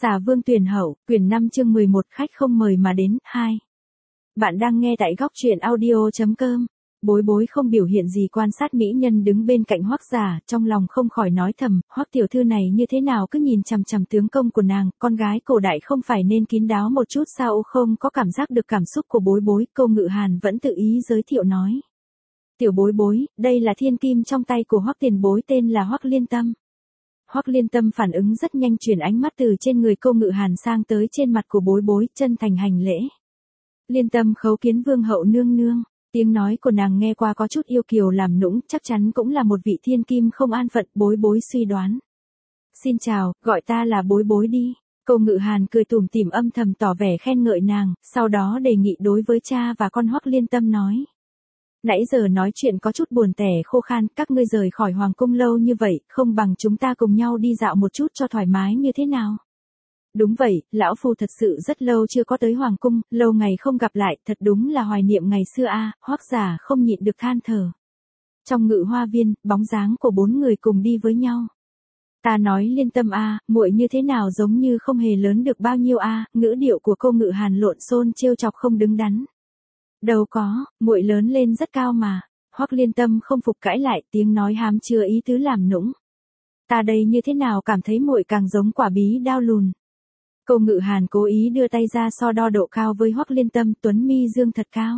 Xà Vương Tuyển Hậu, quyển 5 chương 11 khách không mời mà đến, 2. Bạn đang nghe tại góc truyện audio.com. Bối bối không biểu hiện gì quan sát mỹ nhân đứng bên cạnh Hoắc Giả, trong lòng không khỏi nói thầm, Hoắc tiểu thư này như thế nào cứ nhìn chằm chằm tướng công của nàng, con gái cổ đại không phải nên kín đáo một chút sao? Không có cảm giác được cảm xúc của bối bối, Câu Ngự Hàn vẫn tự ý giới thiệu nói. Tiểu bối bối, đây là thiên kim trong tay của Hoắc tiền bối, tên là Hoắc Liên Tâm. Hoắc Liên Tâm phản ứng rất nhanh, chuyển ánh mắt từ trên người Câu Ngự Hàn sang tới trên mặt của bối bối, chân thành hành lễ. Liên Tâm khấu kiến vương hậu nương nương. Tiếng nói của nàng nghe qua có chút yêu kiều làm nũng, chắc chắn cũng là một vị thiên kim không an phận, bối bối suy đoán. Xin chào, gọi ta là bối bối đi. Câu Ngự Hàn cười tủm tỉm âm thầm tỏ vẻ khen ngợi nàng, sau đó đề nghị đối với cha và con Hoắc Liên Tâm nói. Nãy giờ nói chuyện có chút buồn tẻ khô khan, các ngươi rời khỏi hoàng cung lâu như vậy, không bằng chúng ta cùng nhau đi dạo một chút cho thoải mái như thế nào? Đúng vậy, lão phu thật sự rất lâu chưa có tới hoàng cung, lâu ngày không gặp lại, thật đúng là hoài niệm ngày xưa a. Hoắc Giả không nhịn được than thở. Trong Ngự Hoa Viên, bóng dáng của 4 người cùng đi với nhau. Ta nói Liên Tâm a, muội như thế nào giống như không hề lớn được bao nhiêu a? Ngữ điệu của Câu Ngự Hàn lộn xôn trêu chọc không đứng đắn. Đâu có, muội lớn lên rất cao mà. Hoắc Liên Tâm không phục cãi lại, tiếng nói hàm chứa ý tứ làm nũng. Ta đây như thế nào cảm thấy muội càng giống quả bí đao lùn. Câu Ngự Hàn cố ý đưa tay ra so đo độ cao với Hoắc Liên Tâm, tuấn mi dương thật cao.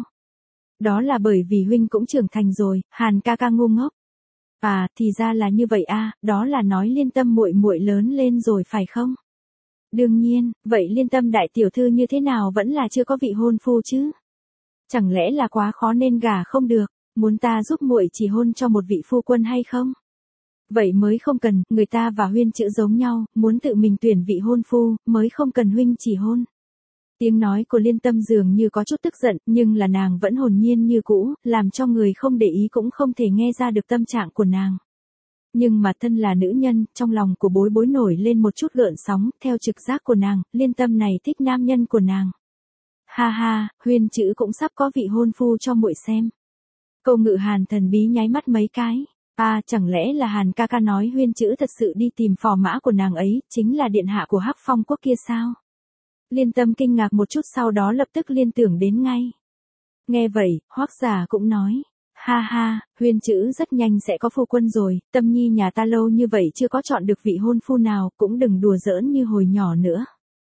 Đó là bởi vì huynh cũng trưởng thành rồi, Hàn ca ca ngu ngốc. À, thì ra là như vậy a, đó là nói Liên Tâm muội muội lớn lên rồi phải không? Đương nhiên, vậy Liên Tâm đại tiểu thư như thế nào vẫn là chưa có vị hôn phu chứ? Chẳng lẽ là quá khó nên gả không được, muốn ta giúp muội chỉ hôn cho một vị phu quân hay không? Vậy mới không cần, người ta và huyên chữ giống nhau, muốn tự mình tuyển vị hôn phu, mới không cần huynh chỉ hôn. Tiếng nói của Liên Tâm dường như có chút tức giận, nhưng là nàng vẫn hồn nhiên như cũ, làm cho người không để ý cũng không thể nghe ra được tâm trạng của nàng. Nhưng mà thân là nữ nhân, trong lòng của bối bối nổi lên một chút gợn sóng, theo trực giác của nàng, Liên Tâm này thích nam nhân của nàng. Ha ha, huyên chữ cũng sắp có vị hôn phu cho muội xem. Câu Ngự Hàn thần bí nháy mắt mấy cái. À, chẳng lẽ là Hàn ca ca nói huyên chữ thật sự đi tìm phò mã của nàng ấy, chính là điện hạ của Hắc Phong quốc kia sao? Liên Tâm kinh ngạc một chút, sau đó lập tức liên tưởng đến ngay. Nghe vậy, Hoắc Giả cũng nói. Ha ha, huyên chữ rất nhanh sẽ có phu quân rồi, Tâm nhi nhà ta lâu như vậy chưa có chọn được vị hôn phu nào, cũng đừng đùa giỡn như hồi nhỏ nữa.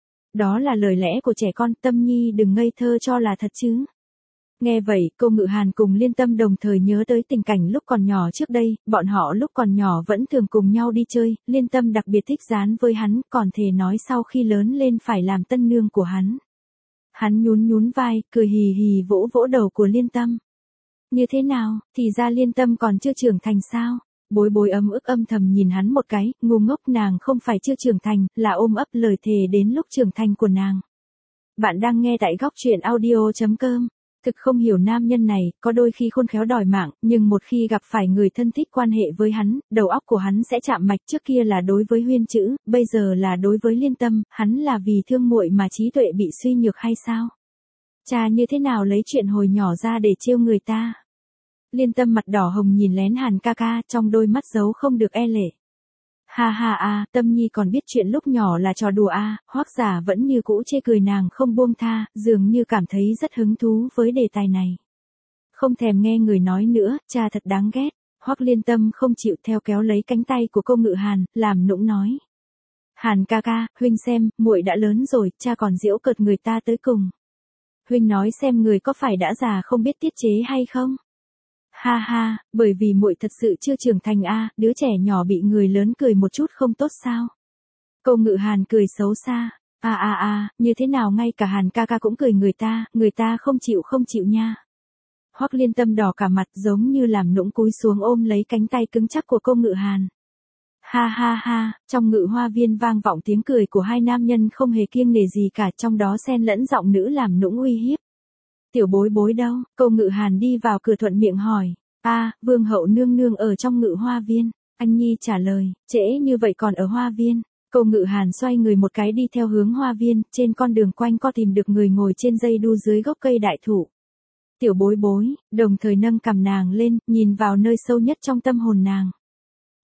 Đó là lời lẽ của trẻ con, Tâm nhi đừng ngây thơ cho là thật chứ. Nghe vậy, Câu Ngự Hàn cùng Liên Tâm đồng thời nhớ tới tình cảnh lúc còn nhỏ trước đây, bọn họ lúc còn nhỏ vẫn thường cùng nhau đi chơi, Liên Tâm đặc biệt thích dán với hắn, còn thề nói sau khi lớn lên phải làm tân nương của hắn. Hắn nhún nhún vai, cười hì hì vỗ vỗ đầu của Liên Tâm. Như thế nào, thì ra Liên Tâm còn chưa trưởng thành sao? Bối bối ấm ức âm thầm nhìn hắn một cái, ngu ngốc, nàng không phải chưa trưởng thành, là ôm ấp lời thề đến lúc trưởng thành của nàng. Bạn đang nghe tại góc truyện audio.com. Thực không hiểu nam nhân này, có đôi khi khôn khéo đòi mạng, nhưng một khi gặp phải người thân thích quan hệ với hắn, đầu óc của hắn sẽ chạm mạch, trước kia là đối với huyên chữ, bây giờ là đối với Liên Tâm, hắn là vì thương muội mà trí tuệ bị suy nhược hay sao? Cha như thế nào lấy chuyện hồi nhỏ ra để trêu người ta? Liên Tâm mặt đỏ hồng nhìn lén Hàn ca ca, trong đôi mắt giấu không được e lệ. Ha ha a, Tâm nhi còn biết chuyện lúc nhỏ là trò đùa a. Hoắc Giả vẫn như cũ chê cười nàng không buông tha, dường như cảm thấy rất hứng thú với đề tài này. Không thèm nghe người nói nữa, cha thật đáng ghét. Hoắc Liên Tâm không chịu, theo kéo lấy cánh tay của Câu Ngự Hàn, làm nũng nói. Hàn ca ca, huynh xem, muội đã lớn rồi, cha còn giễu cợt người ta tới cùng. Huynh nói xem người có phải đã già không biết tiết chế hay không? Ha ha, bởi vì muội thật sự chưa trưởng thành a, đứa trẻ nhỏ bị người lớn cười một chút không tốt sao? Câu Ngự Hàn cười xấu xa. Như thế nào ngay cả Hàn ca ca cũng cười người ta không chịu nha. Hoắc Liên Tâm đỏ cả mặt, giống như làm nũng, cúi xuống ôm lấy cánh tay cứng chắc của Câu Ngự Hàn. Ha ha ha, trong Ngự Hoa Viên vang vọng tiếng cười của hai nam nhân không hề kiêng nể gì cả, trong đó xen lẫn giọng nữ làm nũng uy hiếp. Tiểu bối bối đâu? Câu Ngự Hàn đi vào cửa thuận miệng hỏi. Vương hậu nương nương ở trong Ngự Hoa Viên. Anh nhi trả lời, trễ như vậy còn ở Hoa Viên. Câu Ngự Hàn xoay người một cái đi theo hướng Hoa Viên, trên con đường quanh co tìm được người ngồi trên dây đu dưới gốc cây đại thụ. Tiểu bối bối, đồng thời nâng cằm nàng lên, nhìn vào nơi sâu nhất trong tâm hồn nàng.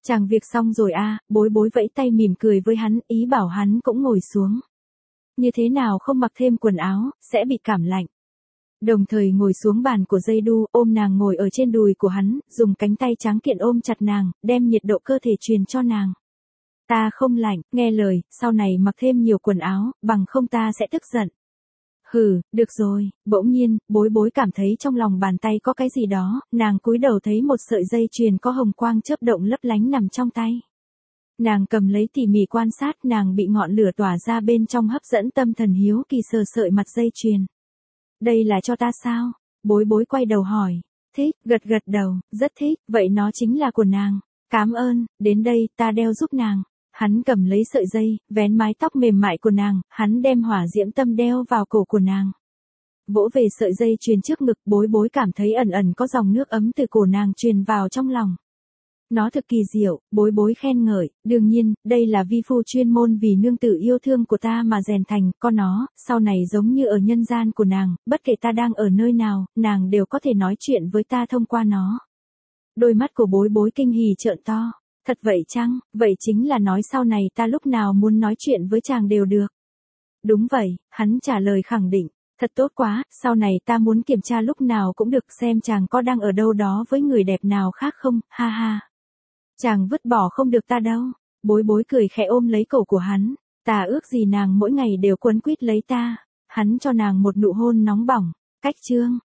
Chàng việc xong rồi à, bối bối vẫy tay mỉm cười với hắn, ý bảo hắn cũng ngồi xuống. Như thế nào không mặc thêm quần áo, sẽ bị cảm lạnh. Đồng thời ngồi xuống bàn của dây đu, ôm nàng ngồi ở trên đùi của hắn, dùng cánh tay trắng kiện ôm chặt nàng, đem nhiệt độ cơ thể truyền cho nàng. Ta không lạnh, nghe lời, sau này mặc thêm nhiều quần áo, bằng không ta sẽ tức giận. Hừ, được rồi, bỗng nhiên, bối bối cảm thấy trong lòng bàn tay có cái gì đó, nàng cúi đầu thấy một sợi dây chuyền có hồng quang chớp động lấp lánh nằm trong tay. Nàng cầm lấy tỉ mỉ quan sát, nàng bị ngọn lửa tỏa ra bên trong hấp dẫn tâm thần hiếu kỳ sờ sợi mặt dây chuyền. Đây là cho ta sao? Bối bối quay đầu hỏi. Thích, gật gật đầu, rất thích, vậy nó chính là của nàng. Cảm ơn, đến đây, ta đeo giúp nàng. Hắn cầm lấy sợi dây, vén mái tóc mềm mại của nàng, hắn đem hỏa diễm tâm đeo vào cổ của nàng. Vỗ về sợi dây chuyền trước ngực, bối bối cảm thấy ẩn ẩn có dòng nước ấm từ cổ nàng truyền vào trong lòng. Nó thực kỳ diệu, bối bối khen ngợi, đương nhiên, đây là vi phu chuyên môn vì nương tử yêu thương của ta mà rèn thành, con nó, sau này giống như ở nhân gian của nàng, bất kể ta đang ở nơi nào, nàng đều có thể nói chuyện với ta thông qua nó. Đôi mắt của bối bối kinh hỉ trợn to, thật vậy chăng, vậy chính là nói sau này ta lúc nào muốn nói chuyện với chàng đều được. Đúng vậy, hắn trả lời khẳng định, thật tốt quá, sau này ta muốn kiểm tra lúc nào cũng được xem chàng có đang ở đâu đó với người đẹp nào khác không, ha ha. Chàng vứt bỏ không được ta đâu. Bối bối cười khẽ ôm lấy cổ của hắn. Ta ước gì nàng mỗi ngày đều quấn quýt lấy ta. Hắn cho nàng một nụ hôn nóng bỏng. Cách chương.